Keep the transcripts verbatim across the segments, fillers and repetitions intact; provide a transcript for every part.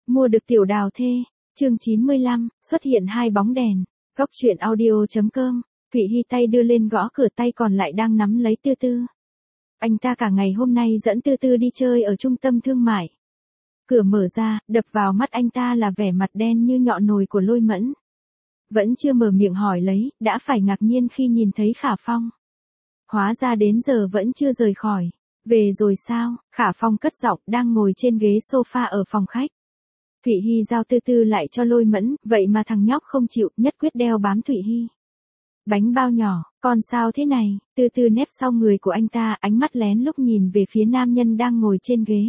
Mua được tiểu đào thê. Chương chín mươi lăm, xuất hiện hai bóng đèn. Góc truyện audio chấm com. Thụy Hi tay đưa lên gõ cửa, tay còn lại đang nắm lấy Tư Tư. Anh ta cả ngày hôm nay dẫn Tư Tư đi chơi ở trung tâm thương mại. Cửa mở ra, đập vào mắt anh ta là vẻ mặt đen như nhọ nồi của Lôi Mẫn. Vẫn chưa mở miệng hỏi lấy, đã phải ngạc nhiên khi nhìn thấy Khả Phong. Hóa ra đến giờ vẫn chưa rời khỏi. Về rồi sao? Khả Phong cất giọng, đang ngồi trên ghế sofa ở phòng khách. Thụy Hi giao Tư Tư lại cho Lôi Mẫn, vậy mà thằng nhóc không chịu, nhất quyết đeo bám Thụy Hi. Bánh bao nhỏ, con sao thế này? Tư Tư nép sau người của anh ta, ánh mắt lén lúc nhìn về phía nam nhân đang ngồi trên ghế.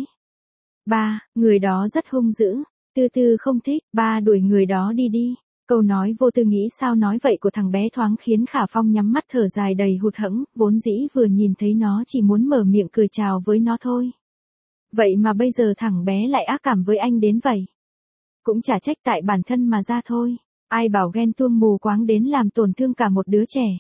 Ba, người đó rất hung dữ. Tư Tư không thích, ba đuổi người đó đi đi. Câu nói vô tư nghĩ sao nói vậy của thằng bé thoáng khiến Khả Phong nhắm mắt thở dài đầy hụt hẫng, vốn dĩ vừa nhìn thấy nó chỉ muốn mở miệng cười chào với nó thôi. Vậy mà bây giờ thằng bé lại ác cảm với anh đến vậy. Cũng chả trách tại bản thân mà ra thôi, ai bảo ghen tuông mù quáng đến làm tổn thương cả một đứa trẻ.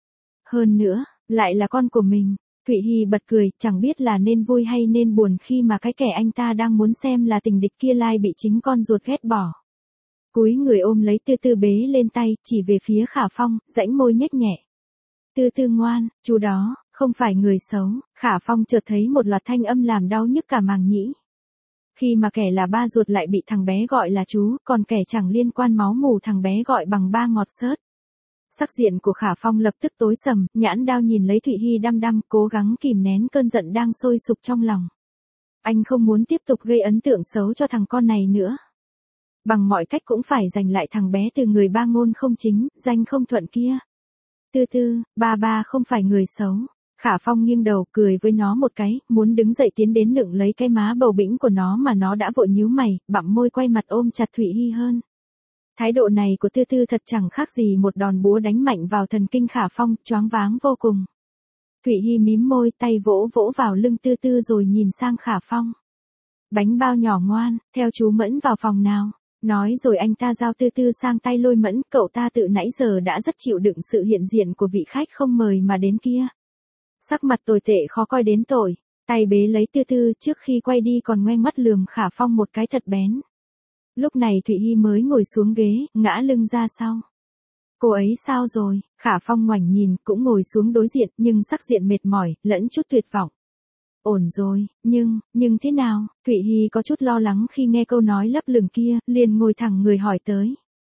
Hơn nữa, lại là con của mình. Thụy Hi bật cười, chẳng biết là nên vui hay nên buồn khi mà cái kẻ anh ta đang muốn xem là tình địch kia lai bị chính con ruột ghét bỏ. Cúi người ôm lấy Tư Tư bế lên tay, chỉ về phía Khả Phong, rãnh môi nhếch nhẹ. Tư Tư ngoan, chú đó, không phải người xấu. Khả Phong chợt thấy một loạt thanh âm làm đau nhức cả màng nhĩ. Khi mà kẻ là ba ruột lại bị thằng bé gọi là chú, còn kẻ chẳng liên quan máu mủ thằng bé gọi bằng ba ngọt xớt. Sắc diện của Khả Phong lập tức tối sầm, nhãn đao nhìn lấy Thụy Hi đăm đăm, cố gắng kìm nén cơn giận đang sôi sục trong lòng. Anh không muốn tiếp tục gây ấn tượng xấu cho thằng con này nữa. Bằng mọi cách cũng phải giành lại thằng bé từ người ba ngôn không chính, danh không thuận kia. Tư Tư, ba ba không phải người xấu. Khả Phong nghiêng đầu cười với nó một cái, muốn đứng dậy tiến đến nựng lấy cái má bầu bĩnh của nó mà nó đã vội nhíu mày, bặm môi quay mặt ôm chặt Thụy Hi hơn. Thái độ này của Tư Tư thật chẳng khác gì một đòn búa đánh mạnh vào thần kinh Khả Phong, choáng váng vô cùng. Thụy Hi mím môi, tay vỗ vỗ vào lưng Tư Tư rồi nhìn sang Khả Phong. Bánh bao nhỏ ngoan, theo chú Mẫn vào phòng nào. Nói rồi anh ta giao Tư Tư sang tay Lôi Mẫn, cậu ta tự nãy giờ đã rất chịu đựng sự hiện diện của vị khách không mời mà đến kia. Sắc mặt tồi tệ khó coi đến tội, tay bế lấy Tư Tư trước khi quay đi còn ngoe mắt lườm Khả Phong một cái thật bén. Lúc này Thụy Hi mới ngồi xuống ghế, ngã lưng ra sau. Cô ấy sao rồi? Khả Phong ngoảnh nhìn, cũng ngồi xuống đối diện, nhưng sắc diện mệt mỏi, lẫn chút tuyệt vọng. Ổn rồi, nhưng, nhưng thế nào? Thụy Hi có chút lo lắng khi nghe câu nói lấp lửng kia, liền ngồi thẳng người hỏi tới.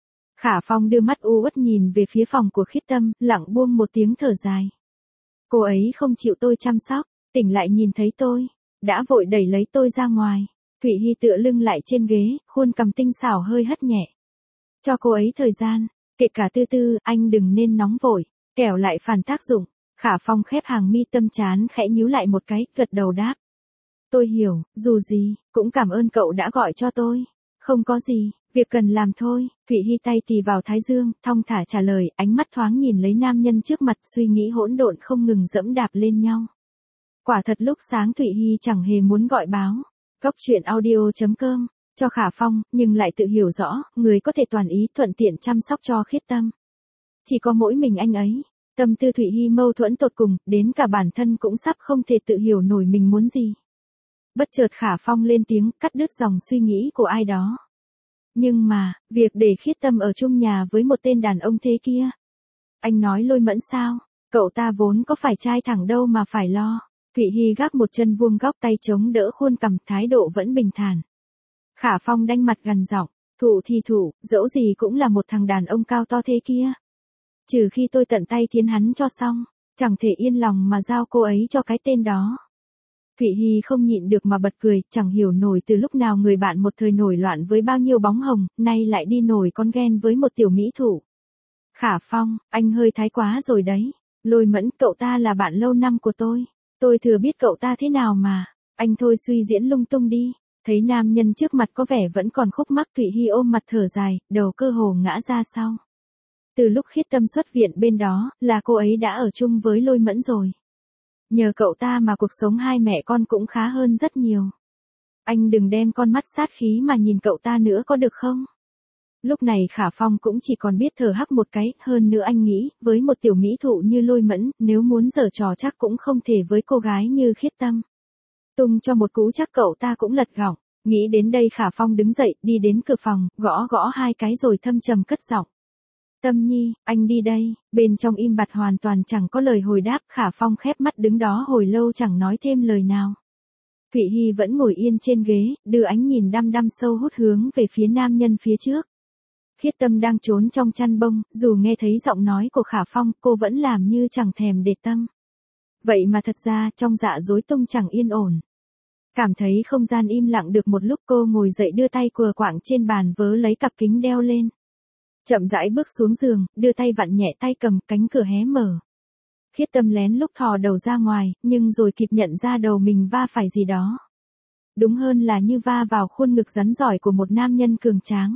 Khả Phong đưa mắt u uất nhìn về phía phòng của Khiết Tâm, lặng buông một tiếng thở dài. Cô ấy không chịu tôi chăm sóc, tỉnh lại nhìn thấy tôi, đã vội đẩy lấy tôi ra ngoài. Thụy Hi tựa lưng lại trên ghế, khuôn cằm tinh xảo hơi hất nhẹ. Cho cô ấy thời gian, kể cả Tư Tư, anh đừng nên nóng vội, kẻo lại phản tác dụng. Khả Phong khép hàng mi tâm trán khẽ nhíu lại một cái, gật đầu đáp. Tôi hiểu, dù gì, cũng cảm ơn cậu đã gọi cho tôi. Không có gì, việc cần làm thôi. Thụy Hi tay tì vào thái dương, thong thả trả lời, ánh mắt thoáng nhìn lấy nam nhân trước mặt, suy nghĩ hỗn độn không ngừng dẫm đạp lên nhau. Quả thật lúc sáng Thụy Hi chẳng hề muốn gọi báo. Góc truyện audio chấm com, cho Khả Phong, nhưng lại tự hiểu rõ, người có thể toàn ý thuận tiện chăm sóc cho Khiết Tâm. Chỉ có mỗi mình anh ấy. Tâm tư Thụy Hi mâu thuẫn tột cùng, đến cả bản thân cũng sắp không thể tự hiểu nổi mình muốn gì. Bất chợt Khả Phong lên tiếng, cắt đứt dòng suy nghĩ của ai đó. Nhưng mà, việc để Khiết Tâm ở chung nhà với một tên đàn ông thế kia. Anh nói Lôi Mẫn sao? Cậu ta vốn có phải trai thẳng đâu mà phải lo. Thụy Hi gác một chân vuông góc, tay chống đỡ khuôn cằm, thái độ vẫn bình thản. Khả Phong đanh mặt gằn giọng, thủ thì thủ, dẫu gì cũng là một thằng đàn ông cao to thế kia. Trừ khi tôi tận tay thiến hắn cho xong, chẳng thể yên lòng mà giao cô ấy cho cái tên đó. Thụy Hi không nhịn được mà bật cười, chẳng hiểu nổi từ lúc nào người bạn một thời nổi loạn với bao nhiêu bóng hồng, nay lại đi nổi con ghen với một tiểu mỹ thủ. Khả Phong, anh hơi thái quá rồi đấy. Lôi Mẫn, cậu ta là bạn lâu năm của tôi. Tôi thừa biết cậu ta thế nào mà. Anh thôi suy diễn lung tung đi. Thấy nam nhân trước mặt có vẻ vẫn còn khúc mắc, Thụy Hi ôm mặt thở dài, đầu cơ hồ ngã ra sau. Từ lúc Khiết Tâm xuất viện bên đó, là cô ấy đã ở chung với Lôi Mẫn rồi. Nhờ cậu ta mà cuộc sống hai mẹ con cũng khá hơn rất nhiều. Anh đừng đem con mắt sát khí mà nhìn cậu ta nữa có được không? Lúc này Khả Phong cũng chỉ còn biết thở hắc một cái, hơn nữa anh nghĩ, với một tiểu mỹ thụ như Lôi Mẫn, nếu muốn giở trò chắc cũng không thể với cô gái như Khiết Tâm. Tung cho một cú chắc cậu ta cũng lật gọng. Nghĩ đến đây Khả Phong đứng dậy, đi đến cửa phòng, gõ gõ hai cái rồi thâm trầm cất giọng. Tâm Nhi, anh đi đây. Bên trong im bặt hoàn toàn chẳng có lời hồi đáp, Khả Phong khép mắt đứng đó hồi lâu chẳng nói thêm lời nào. Thụy Hy vẫn ngồi yên trên ghế, đưa ánh nhìn đăm đăm sâu hút hướng về phía nam nhân phía trước. Khiết Tâm đang trốn trong chăn bông, dù nghe thấy giọng nói của Khả Phong, cô vẫn làm như chẳng thèm để tâm. Vậy mà thật ra, trong dạ dối tung chẳng yên ổn. Cảm thấy không gian im lặng được một lúc, cô ngồi dậy đưa tay cùa quạng trên bàn vớ lấy cặp kính đeo lên. Chậm rãi bước xuống giường, đưa tay vặn nhẹ tay cầm, cánh cửa hé mở. Khiết Tâm lén lúc thò đầu ra ngoài, nhưng rồi kịp nhận ra đầu mình va phải gì đó. Đúng hơn là như va vào khuôn ngực rắn giỏi của một nam nhân cường tráng.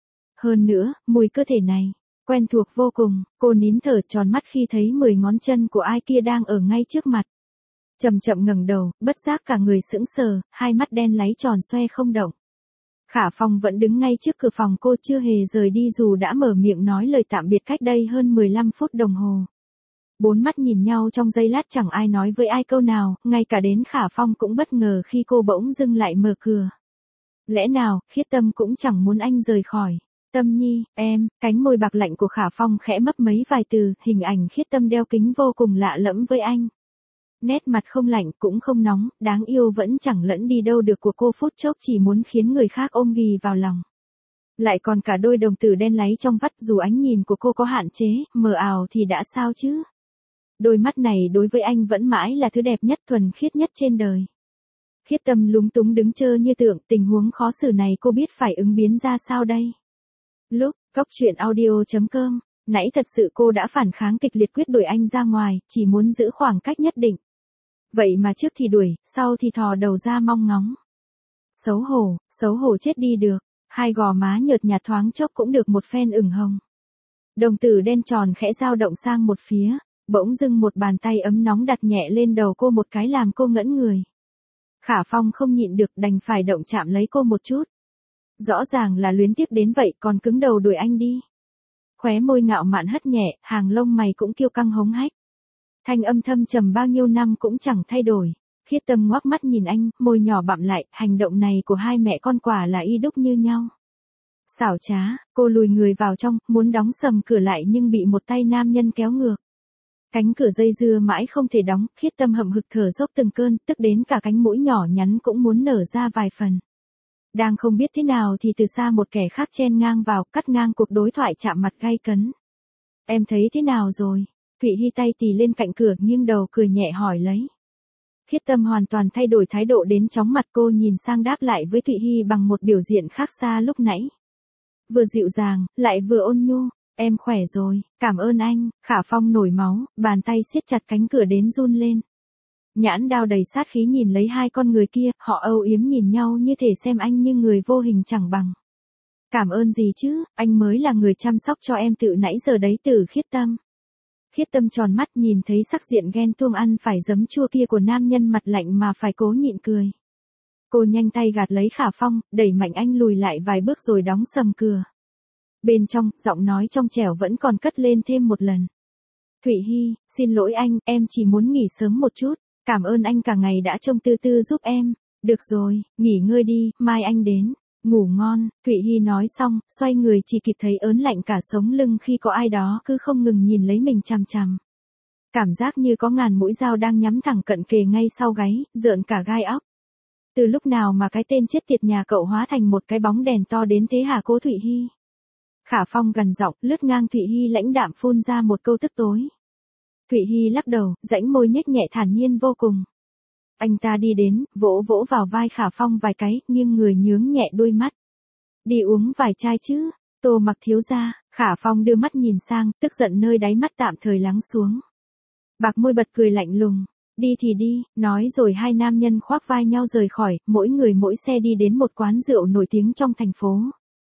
Hơn nữa, mùi cơ thể này, quen thuộc vô cùng, cô nín thở tròn mắt khi thấy mười ngón chân của ai kia đang ở ngay trước mặt. Chậm chậm ngẩng đầu, bất giác cả người sững sờ, hai mắt đen láy tròn xoe không động. Khả Phong vẫn đứng ngay trước cửa phòng cô, chưa hề rời đi dù đã mở miệng nói lời tạm biệt cách đây hơn mười lăm phút đồng hồ. Bốn mắt nhìn nhau trong giây lát, chẳng ai nói với ai câu nào, ngay cả đến Khả Phong cũng bất ngờ khi cô bỗng dưng lại mở cửa. Lẽ nào, Khiết Tâm cũng chẳng muốn anh rời khỏi. Tâm Nhi, em, cánh môi bạc lạnh của Khả Phong khẽ mấp mấy vài từ, hình ảnh Khiết Tâm đeo kính vô cùng lạ lẫm với anh. Nét mặt không lạnh cũng không nóng, đáng yêu vẫn chẳng lẫn đi đâu được của cô, phút chốc chỉ muốn khiến người khác ôm ghì vào lòng. Lại còn cả đôi đồng tử đen láy trong vắt, dù ánh nhìn của cô có hạn chế, mờ ảo thì đã sao chứ. Đôi mắt này đối với anh vẫn mãi là thứ đẹp nhất, thuần khiết nhất trên đời. Khiết Tâm lúng túng đứng trơ như tượng, tình huống khó xử này cô biết phải ứng biến ra sao đây. Lúc, Cóc Truyện Audio chấm com, nãy thật sự cô đã phản kháng kịch liệt quyết đuổi anh ra ngoài, chỉ muốn giữ khoảng cách nhất định. Vậy mà trước thì đuổi, sau thì thò đầu ra mong ngóng. Xấu hổ, xấu hổ chết đi được, hai gò má nhợt nhạt thoáng chốc cũng được một phen ửng hồng. Đồng tử đen tròn khẽ dao động sang một phía, bỗng dưng một bàn tay ấm nóng đặt nhẹ lên đầu cô một cái làm cô ngẩn người. Khả Phong không nhịn được đành phải động chạm lấy cô một chút. Rõ ràng là luyến tiếc đến vậy còn cứng đầu đuổi anh đi. Khóe môi ngạo mạn hất nhẹ, hàng lông mày cũng kiêu căng hống hách. Thanh âm thâm trầm bao nhiêu năm cũng chẳng thay đổi. Khiết Tâm ngoác mắt nhìn anh, môi nhỏ bặm lại, hành động này của hai mẹ con quả là y đúc như nhau. Xảo trá, cô lùi người vào trong, muốn đóng sầm cửa lại nhưng bị một tay nam nhân kéo ngược. Cánh cửa dây dưa mãi không thể đóng, Khiết Tâm hậm hực thở dốc từng cơn, tức đến cả cánh mũi nhỏ nhắn cũng muốn nở ra vài phần. Đang không biết thế nào thì từ xa một kẻ khác chen ngang vào, cắt ngang cuộc đối thoại chạm mặt gay cấn. Em thấy thế nào rồi? Thụy Hy tay tì lên cạnh cửa, nghiêng đầu cười nhẹ hỏi lấy. Khiết Tâm hoàn toàn thay đổi thái độ đến chóng mặt, cô nhìn sang đáp lại với Thụy Hy bằng một biểu diện khác xa lúc nãy. Vừa dịu dàng, lại vừa ôn nhu. Em khỏe rồi, cảm ơn anh. Khả Phong nổi máu, bàn tay siết chặt cánh cửa đến run lên. Nhãn đao đầy sát khí nhìn lấy hai con người kia, họ âu yếm nhìn nhau như thể xem anh như người vô hình chẳng bằng. Cảm ơn gì chứ, anh mới là người chăm sóc cho em từ nãy giờ đấy. Từ Khiết Tâm. Khiết Tâm tròn mắt nhìn thấy sắc diện ghen tuông ăn phải giấm chua kia của nam nhân mặt lạnh mà phải cố nhịn cười. Cô nhanh tay gạt lấy Khả Phong, đẩy mạnh anh lùi lại vài bước rồi đóng sầm cửa. Bên trong, giọng nói trong trẻo vẫn còn cất lên thêm một lần. Thụy Hy, xin lỗi anh, em chỉ muốn nghỉ sớm một chút. Cảm ơn anh cả ngày đã trông tư tư giúp em. Được rồi, nghỉ ngơi đi, mai anh đến. Ngủ ngon. Thụy Hy nói xong, xoay người chỉ kịp thấy ớn lạnh cả sống lưng khi có ai đó cứ không ngừng nhìn lấy mình chằm chằm. Cảm giác như có ngàn mũi dao đang nhắm thẳng cận kề ngay sau gáy, rợn cả gai óc. Từ lúc nào mà cái tên chết tiệt nhà cậu hóa thành một cái bóng đèn to đến thế hả cô Thụy Hy? Khả Phong gằn giọng, lướt ngang Thụy Hy lãnh đạm phun ra một câu tức tối. Thụy Hy lắc đầu, rãnh môi nhếch nhẹ thản nhiên vô cùng. Anh ta đi đến, vỗ vỗ vào vai Khả Phong vài cái, nghiêng người nhướng nhẹ đôi mắt. Đi uống vài chai chứ, Tô Mặc thiếu gia. Khả Phong đưa mắt nhìn sang, tức giận nơi đáy mắt tạm thời lắng xuống. Bạc môi bật cười lạnh lùng. Đi thì đi, nói rồi hai nam nhân khoác vai nhau rời khỏi, mỗi người mỗi xe đi đến một quán rượu nổi tiếng trong thành phố.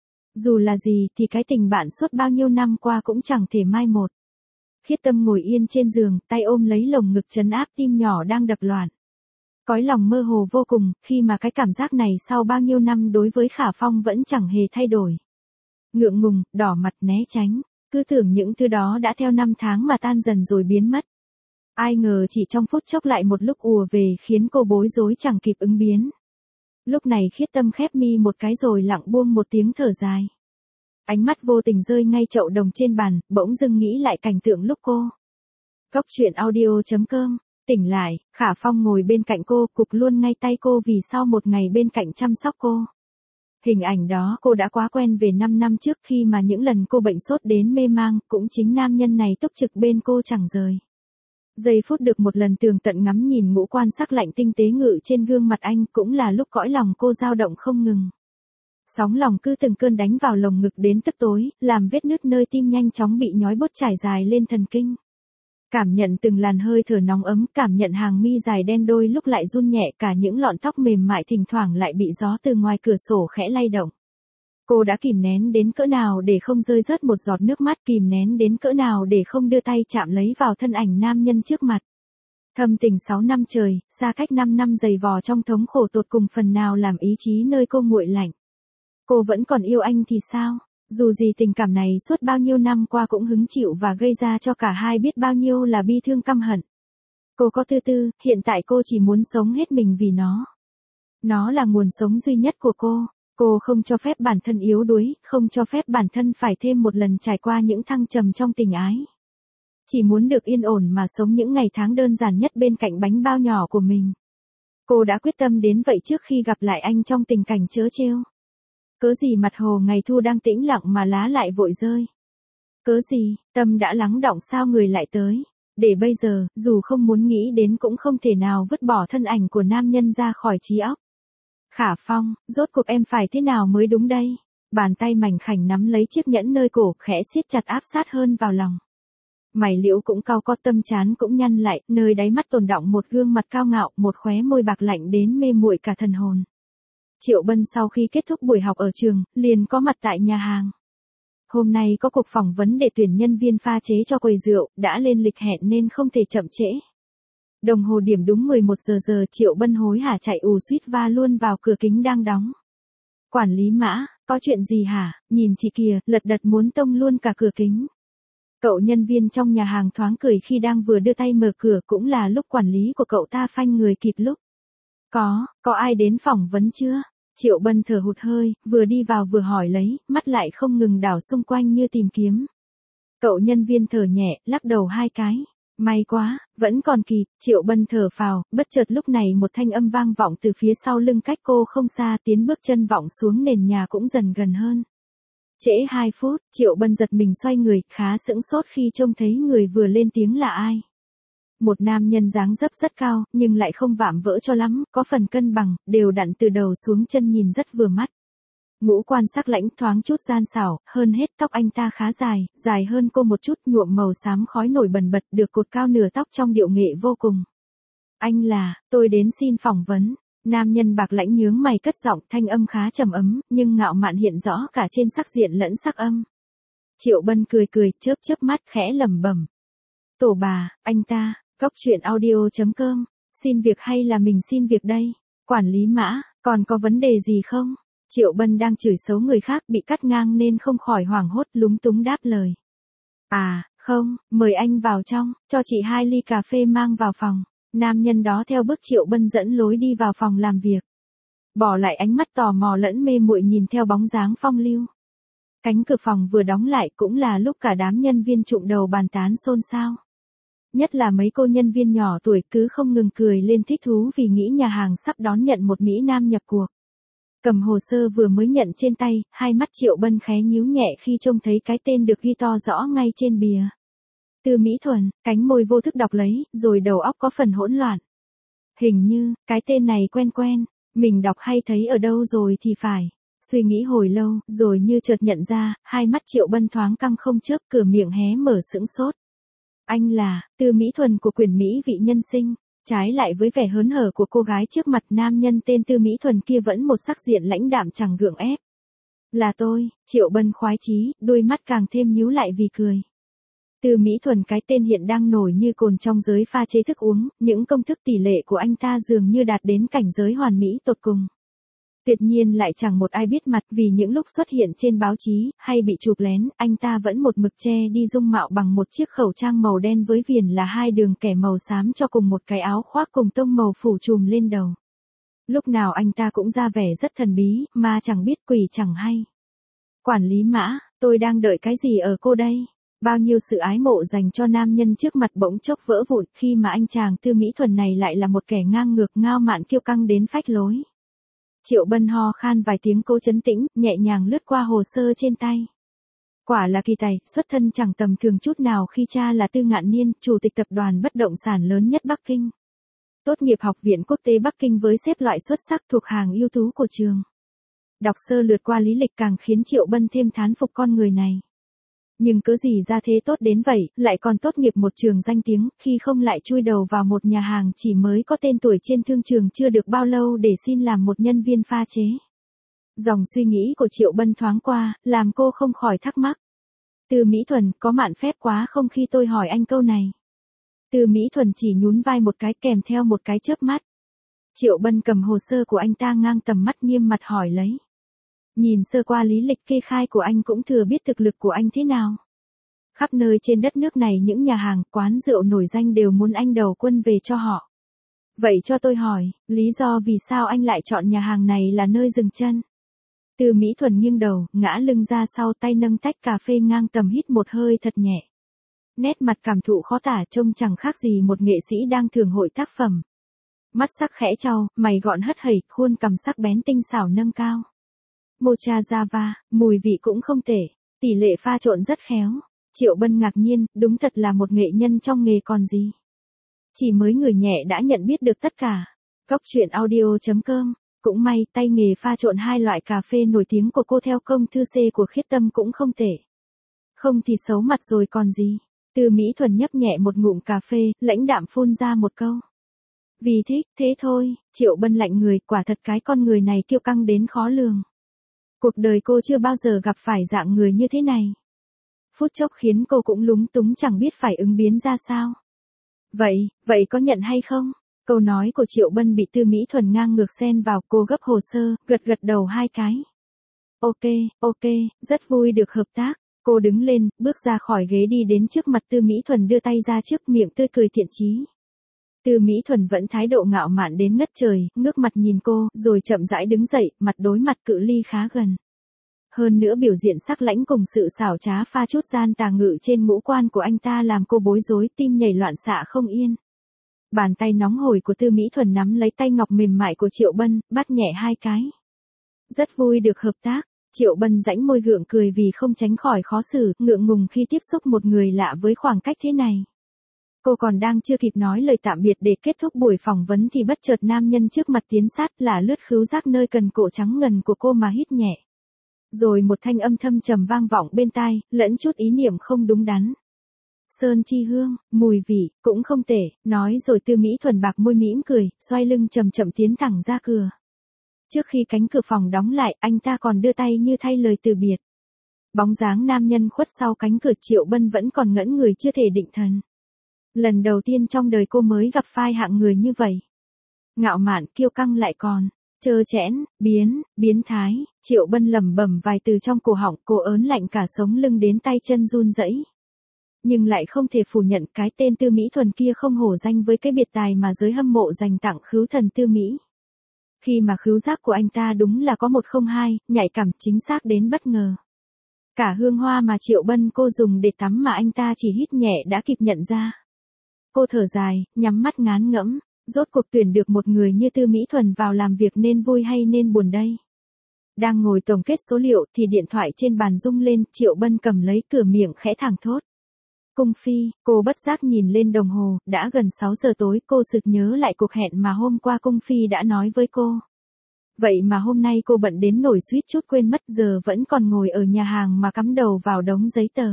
Dù là gì thì cái tình bạn suốt bao nhiêu năm qua cũng chẳng thể mai một. Khiết Tâm ngồi yên trên giường, tay ôm lấy lồng ngực trấn áp tim nhỏ đang đập loạn. Cõi lòng mơ hồ vô cùng, khi mà cái cảm giác này sau bao nhiêu năm đối với Khả Phong vẫn chẳng hề thay đổi. Ngượng ngùng, đỏ mặt né tránh, cứ tưởng những thứ đó đã theo năm tháng mà tan dần rồi biến mất. Ai ngờ chỉ trong phút chốc lại một lúc ùa về khiến cô bối rối chẳng kịp ứng biến. Lúc này Khiết Tâm khép mi một cái rồi lặng buông một tiếng thở dài. Ánh mắt vô tình rơi ngay chậu đồng trên bàn, bỗng dưng nghĩ lại cảnh tượng lúc cô. Cốc truyện audio chấm com, tỉnh lại, Khả Phong ngồi bên cạnh cô, cục luôn ngay tay cô vì sau một ngày bên cạnh chăm sóc cô. Hình ảnh đó cô đã quá quen về năm năm trước khi mà những lần cô bệnh sốt đến mê mang, cũng chính nam nhân này túc trực bên cô chẳng rời. Giây phút được một lần tường tận ngắm nhìn ngũ quan sắc lạnh tinh tế ngự trên gương mặt anh cũng là lúc cõi lòng cô dao động không ngừng. Sóng lòng cứ từng cơn đánh vào lồng ngực đến tức tối, làm vết nứt nơi tim nhanh chóng bị nhói bút trải dài lên thần kinh. Cảm nhận từng làn hơi thở nóng ấm, cảm nhận hàng mi dài đen đôi lúc lại run nhẹ, cả những lọn tóc mềm mại thỉnh thoảng lại bị gió từ ngoài cửa sổ khẽ lay động. Cô đã kìm nén đến cỡ nào để không rơi rớt một giọt nước mắt, kìm nén đến cỡ nào để không đưa tay chạm lấy vào thân ảnh nam nhân trước mặt. Thâm tình sáu năm trời, xa cách năm năm dày vò trong thống khổ tột cùng phần nào làm ý chí nơi cô nguội lạnh. Cô vẫn còn yêu anh thì sao? Dù gì tình cảm này suốt bao nhiêu năm qua cũng hứng chịu và gây ra cho cả hai biết bao nhiêu là bi thương căm hận. Cô có tư tư, hiện tại cô chỉ muốn sống hết mình vì nó. Nó là nguồn sống duy nhất của cô. Cô không cho phép bản thân yếu đuối, không cho phép bản thân phải thêm một lần trải qua những thăng trầm trong tình ái. Chỉ muốn được yên ổn mà sống những ngày tháng đơn giản nhất bên cạnh bánh bao nhỏ của mình. Cô đã quyết tâm đến vậy trước khi gặp lại anh trong tình cảnh trớ trêu. Cớ gì mặt hồ ngày thu đang tĩnh lặng mà lá lại vội rơi? Cớ gì, tâm đã lắng đọng sao người lại tới? Để bây giờ, dù không muốn nghĩ đến cũng không thể nào vứt bỏ thân ảnh của nam nhân ra khỏi trí óc. Khả Phong, rốt cuộc em phải thế nào mới đúng đây? Bàn tay mảnh khảnh nắm lấy chiếc nhẫn nơi cổ, khẽ siết chặt áp sát hơn vào lòng. Mày liễu cũng cau có, tâm trán cũng nhăn lại, nơi đáy mắt tồn đọng một gương mặt cao ngạo, một khóe môi bạc lạnh đến mê muội cả thần hồn. Triệu Bân sau khi kết thúc buổi học ở trường, liền có mặt tại nhà hàng. Hôm nay có cuộc phỏng vấn để tuyển nhân viên pha chế cho quầy rượu, đã lên lịch hẹn nên không thể chậm trễ. Đồng hồ điểm đúng mười một giờ giờ, Triệu Bân hối hả chạy ù suýt va luôn vào cửa kính đang đóng. Quản lý Mã, có chuyện gì hả? Nhìn chị kìa, lật đật muốn tông luôn cả cửa kính. Cậu nhân viên trong nhà hàng thoáng cười khi đang vừa đưa tay mở cửa, cũng là lúc quản lý của cậu ta phanh người kịp lúc. Có, có ai đến phỏng vấn chưa? Triệu Bân thở hụt hơi, vừa đi vào vừa hỏi lấy, mắt lại không ngừng đảo xung quanh như tìm kiếm. Cậu nhân viên thở nhẹ, lắc đầu hai cái. May quá, vẫn còn kịp. Triệu Bân thở phào, bất chợt lúc này một thanh âm vang vọng từ phía sau lưng cách cô không xa, tiến bước chân vọng xuống nền nhà cũng dần gần hơn. Trễ hai phút, Triệu Bân giật mình xoay người, khá sững sốt khi trông thấy người vừa lên tiếng là ai. Một nam nhân dáng dấp rất cao, nhưng lại không vạm vỡ cho lắm, có phần cân bằng, đều đặn từ đầu xuống chân nhìn rất vừa mắt. Ngũ quan sắc lãnh, thoáng chút gian xảo, hơn hết tóc anh ta khá dài, dài hơn cô một chút, nhuộm màu xám khói nổi bần bật, được cột cao nửa tóc trong điệu nghệ vô cùng. Anh là, tôi đến xin phỏng vấn. Nam nhân bạc lãnh nhướng mày cất giọng, thanh âm khá trầm ấm, nhưng ngạo mạn hiện rõ cả trên sắc diện lẫn sắc âm. Triệu Bân cười cười, chớp chớp mắt khẽ lẩm bẩm. Tổ bà, anh ta, cốc truyện audio chấm com, xin việc hay là mình xin việc đây? Quản lý Mã, còn có vấn đề gì không? Triệu Bân đang chửi xấu người khác bị cắt ngang nên không khỏi hoảng hốt lúng túng đáp lời. À, không, mời anh vào trong, cho chị hai ly cà phê mang vào phòng. Nam nhân đó theo bước Triệu Bân dẫn lối đi vào phòng làm việc. Bỏ lại ánh mắt tò mò lẫn mê muội nhìn theo bóng dáng phong lưu. Cánh cửa phòng vừa đóng lại cũng là lúc cả đám nhân viên trụm đầu bàn tán xôn xao. Nhất là mấy cô nhân viên nhỏ tuổi cứ không ngừng cười lên thích thú vì nghĩ nhà hàng sắp đón nhận một Mỹ Nam nhập cuộc. Cầm hồ sơ vừa mới nhận trên tay, hai mắt Triệu Bân khé nhíu nhẹ khi trông thấy cái tên được ghi to rõ ngay trên bìa. Từ Mỹ Thuần, cánh môi vô thức đọc lấy, rồi đầu óc có phần hỗn loạn. Hình như, cái tên này quen quen, mình đọc hay thấy ở đâu rồi thì phải. Suy nghĩ hồi lâu, rồi như chợt nhận ra, hai mắt Triệu Bân thoáng căng không chớp, cửa miệng hé mở sững sốt. Anh là, Từ Mỹ Thuần của quyển Mỹ Vị Nhân Sinh. Trái lại với vẻ hớn hở của cô gái trước mặt, nam nhân tên Tư Mỹ Thuần kia vẫn một sắc diện lãnh đạm chẳng gượng ép. Là tôi, Triệu Bân khoái chí, đôi mắt càng thêm nhíu lại vì cười. Tư Mỹ Thuần, cái tên hiện đang nổi như cồn trong giới pha chế thức uống, những công thức tỷ lệ của anh ta dường như đạt đến cảnh giới hoàn mỹ tột cùng. Tuyệt nhiên lại chẳng một ai biết mặt, vì những lúc xuất hiện trên báo chí, hay bị chụp lén, anh ta vẫn một mực che đi dung mạo bằng một chiếc khẩu trang màu đen với viền là hai đường kẻ màu xám cho cùng một cái áo khoác cùng tông màu phủ trùm lên đầu. Lúc nào anh ta cũng ra vẻ rất thần bí, ma chẳng biết quỷ chẳng hay. Quản lý Mã, tôi đang đợi cái gì ở cô đây? Bao nhiêu sự ái mộ dành cho nam nhân trước mặt bỗng chốc vỡ vụn khi mà anh chàng Tư Mỹ Thuần này lại là một kẻ ngang ngược ngao mạn kiêu căng đến phách lối. Triệu Bân ho khan vài tiếng cố trấn tĩnh, nhẹ nhàng lướt qua hồ sơ trên tay. Quả là kỳ tài, xuất thân chẳng tầm thường chút nào khi cha là Tư Ngạn Niên, chủ tịch tập đoàn bất động sản lớn nhất Bắc Kinh. Tốt nghiệp Học viện Quốc tế Bắc Kinh với xếp loại xuất sắc thuộc hàng ưu tú của trường. Đọc sơ lượt qua lý lịch càng khiến Triệu Bân thêm thán phục con người này. Nhưng cớ gì ra thế tốt đến vậy, lại còn tốt nghiệp một trường danh tiếng, khi không lại chui đầu vào một nhà hàng chỉ mới có tên tuổi trên thương trường chưa được bao lâu để xin làm một nhân viên pha chế. Dòng suy nghĩ của Triệu Bân thoáng qua, làm cô không khỏi thắc mắc. Tư Mỹ Thuần, có mạn phép quá không khi tôi hỏi anh câu này? Tư Mỹ Thuần chỉ nhún vai một cái kèm theo một cái chớp mắt. Triệu Bân cầm hồ sơ của anh ta ngang tầm mắt nghiêm mặt hỏi lấy. Nhìn sơ qua lý lịch kê khai của anh cũng thừa biết thực lực của anh thế nào. Khắp nơi trên đất nước này những nhà hàng, quán rượu nổi danh đều muốn anh đầu quân về cho họ. Vậy cho tôi hỏi, lý do vì sao anh lại chọn nhà hàng này là nơi dừng chân? Tư Mỹ Thuần nghiêng đầu, ngã lưng ra sau tay nâng tách cà phê ngang tầm hít một hơi thật nhẹ. Nét mặt cảm thụ khó tả trông chẳng khác gì một nghệ sĩ đang thưởng hội tác phẩm. Mắt sắc khẽ trao, mày gọn hất hẩy, khuôn cằm sắc bén tinh xảo nâng cao. Mocha Java, mùi vị cũng không tệ, tỷ lệ pha trộn rất khéo. Triệu Bân ngạc nhiên, đúng thật là một nghệ nhân trong nghề còn gì. Chỉ mới người nhẹ đã nhận biết được tất cả. Cóc truyện audio chấm com. Cũng may, tay nghề pha trộn hai loại cà phê nổi tiếng của cô theo công thư C của Khiết Tâm cũng không tệ. Không thì xấu mặt rồi còn gì. Tư Mỹ Thuần nhấp nhẹ một ngụm cà phê, lãnh đạm phun ra một câu. Vì thích, thế thôi. Triệu Bân lạnh người, quả thật cái con người này kiêu căng đến khó lường. Cuộc đời cô chưa bao giờ gặp phải dạng người như thế này. Phút chốc khiến cô cũng lúng túng chẳng biết phải ứng biến ra sao. Vậy, vậy có nhận hay không? Câu nói của Triệu Bân bị Tư Mỹ Thuần ngang ngược xen vào, cô gấp hồ sơ, gật gật đầu hai cái. Ok, ok, rất vui được hợp tác. Cô đứng lên, bước ra khỏi ghế đi đến trước mặt Tư Mỹ Thuần đưa tay ra trước miệng tươi cười thiện chí. Tư Mỹ Thuần vẫn thái độ ngạo mạn đến ngất trời, ngước mặt nhìn cô, rồi chậm rãi đứng dậy, mặt đối mặt cự ly khá gần. Hơn nữa biểu diện sắc lãnh cùng sự xảo trá pha chút gian tà ngự trên ngũ quan của anh ta làm cô bối rối, tim nhảy loạn xạ không yên. Bàn tay nóng hổi của Tư Mỹ Thuần nắm lấy tay ngọc mềm mại của Triệu Bân, bắt nhẹ hai cái. Rất vui được hợp tác. Triệu Bân rãnh môi gượng cười vì không tránh khỏi khó xử, ngượng ngùng khi tiếp xúc một người lạ với khoảng cách thế này. Cô còn đang chưa kịp nói lời tạm biệt để kết thúc buổi phỏng vấn thì bất chợt nam nhân trước mặt tiến sát là lướt khứu giác nơi cần cổ trắng ngần của cô mà hít nhẹ. Rồi một thanh âm thâm trầm vang vọng bên tai, lẫn chút ý niệm không đúng đắn. Sơn chi hương, mùi vị, cũng không tệ, nói rồi Tư Mỹ Thuần bạc môi mỉm cười, xoay lưng chậm chậm tiến thẳng ra cửa. Trước khi cánh cửa phòng đóng lại, anh ta còn đưa tay như thay lời từ biệt. Bóng dáng nam nhân khuất sau cánh cửa, Triệu Bân vẫn còn ngẩn người chưa thể định thần. Lần đầu tiên trong đời cô mới gặp phai hạng người như vậy. Ngạo mạn, kiêu căng lại còn trơ trẽn, biến, biến thái. Triệu Bân lẩm bẩm vài từ trong cổ họng, cô ớn lạnh cả sống lưng đến tay chân run rẩy. Nhưng lại không thể phủ nhận cái tên Tư Mỹ Thuần kia không hổ danh với cái biệt tài mà giới hâm mộ dành tặng khứu thần Tư Mỹ. Khi mà khứu giác của anh ta đúng là có một không hai, nhạy cảm chính xác đến bất ngờ. Cả hương hoa mà Triệu Bân cô dùng để tắm mà anh ta chỉ hít nhẹ đã kịp nhận ra. Cô thở dài, nhắm mắt ngán ngẫm, rốt cuộc tuyển được một người như Tư Mỹ Thuần vào làm việc nên vui hay nên buồn đây. Đang ngồi tổng kết số liệu thì điện thoại trên bàn rung lên, Triệu Bân cầm lấy cửa miệng khẽ thẳng thốt. Cung Phi, cô bất giác nhìn lên đồng hồ, đã gần sáu giờ tối, cô sực nhớ lại cuộc hẹn mà hôm qua Cung Phi đã nói với cô. Vậy mà hôm nay cô bận đến nổi suýt chút quên mất giờ vẫn còn ngồi ở nhà hàng mà cắm đầu vào đống giấy tờ.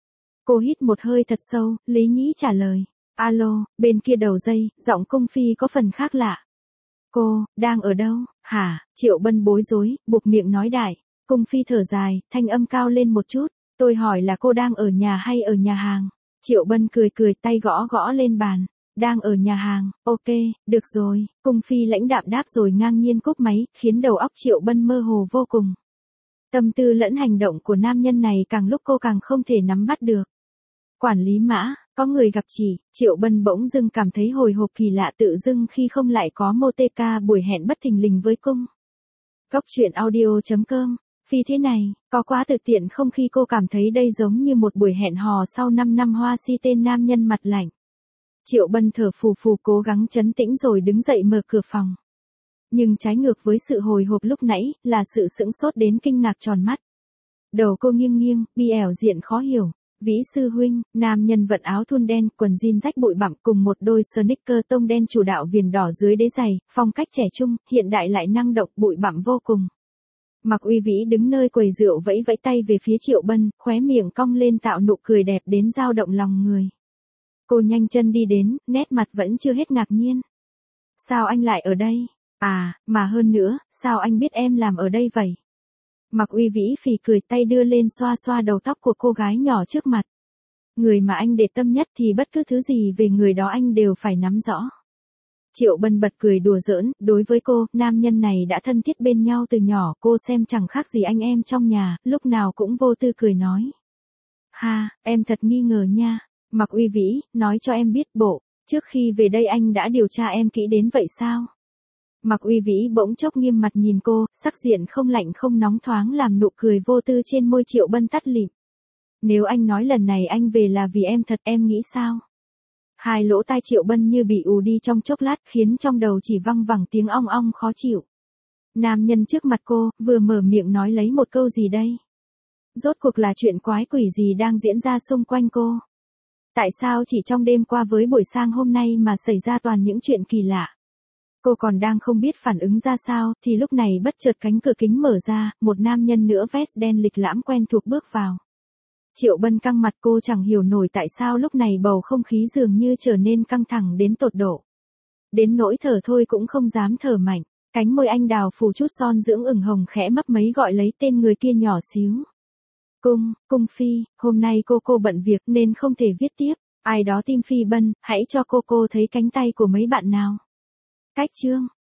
Cô hít một hơi thật sâu, lý nhí trả lời. Alo, bên kia đầu dây, giọng Cung Phi có phần khác lạ. Cô, đang ở đâu, hả? Triệu Bân bối rối, buộc miệng nói đại. Cung Phi thở dài, thanh âm cao lên một chút. Tôi hỏi là cô đang ở nhà hay ở nhà hàng? Triệu Bân cười cười, tay gõ gõ lên bàn. Đang ở nhà hàng, ok, được rồi. Cung Phi lãnh đạm đáp rồi ngang nhiên cúp máy, khiến đầu óc Triệu Bân mơ hồ vô cùng. Tâm tư lẫn hành động của nam nhân này càng lúc cô càng không thể nắm bắt được. Quản lý Mã, có người gặp chị, Triệu Bân bỗng dưng cảm thấy hồi hộp kỳ lạ tự dưng khi không lại có mô tê ca buổi hẹn bất thình lình với cung. Cốc truyện audio chấm com, phi thế này, có quá tự tiện không khi cô cảm thấy đây giống như một buổi hẹn hò sau năm năm hoa si tên nam nhân mặt lạnh. Triệu Bân thở phù phù cố gắng trấn tĩnh rồi đứng dậy mở cửa phòng. Nhưng trái ngược với sự hồi hộp lúc nãy, là sự sững sốt đến kinh ngạc tròn mắt. Đầu cô nghiêng nghiêng, bi ẻo diện khó hiểu. Vĩ sư huynh, nam nhân vận áo thun đen, quần jean rách bụi bặm cùng một đôi sneaker tông đen chủ đạo viền đỏ dưới đế giày, phong cách trẻ trung, hiện đại lại năng động, bụi bặm vô cùng. Mạc Uy Vĩ đứng nơi quầy rượu vẫy vẫy tay về phía Triệu Bân, khóe miệng cong lên tạo nụ cười đẹp đến dao động lòng người. Cô nhanh chân đi đến, nét mặt vẫn chưa hết ngạc nhiên. Sao anh lại ở đây? À, mà hơn nữa, sao anh biết em làm ở đây vậy? Mạc Uy Vĩ phì cười tay đưa lên xoa xoa đầu tóc của cô gái nhỏ trước mặt. Người mà anh để tâm nhất thì bất cứ thứ gì về người đó anh đều phải nắm rõ. Triệu Bân bật cười đùa giỡn, đối với cô, nam nhân này đã thân thiết bên nhau từ nhỏ, cô xem chẳng khác gì anh em trong nhà, lúc nào cũng vô tư cười nói. Ha, em thật nghi ngờ nha. Mạc Uy Vĩ, nói cho em biết bộ, trước khi về đây anh đã điều tra em kỹ đến vậy sao? Mạc Uy Vĩ bỗng chốc nghiêm mặt nhìn cô, sắc diện không lạnh không nóng thoáng làm nụ cười vô tư trên môi Triệu Bân tắt lịm. Nếu anh nói lần này anh về là vì em thật, em nghĩ sao? Hai lỗ tai Triệu Bân như bị ù đi trong chốc lát khiến trong đầu chỉ văng vẳng tiếng ong ong khó chịu. Nam nhân trước mặt cô, vừa mở miệng nói lấy một câu gì đây? Rốt cuộc là chuyện quái quỷ gì đang diễn ra xung quanh cô? Tại sao chỉ trong đêm qua với buổi sang hôm nay mà xảy ra toàn những chuyện kỳ lạ? Cô còn đang không biết phản ứng ra sao, thì lúc này bất chợt cánh cửa kính mở ra, một nam nhân nữa vest đen lịch lãm quen thuộc bước vào. Triệu Bân căng mặt cô chẳng hiểu nổi tại sao lúc này bầu không khí dường như trở nên căng thẳng đến tột độ. Đến nỗi thở thôi cũng không dám thở mạnh, cánh môi anh đào phủ chút son dưỡng ửng hồng khẽ mấp mấy gọi lấy tên người kia nhỏ xíu. Cung, Cung Phi, hôm nay cô cô bận việc nên không thể viết tiếp, ai đó tim Phi Bân, hãy cho cô cô thấy cánh tay của mấy bạn nào. Cách chương.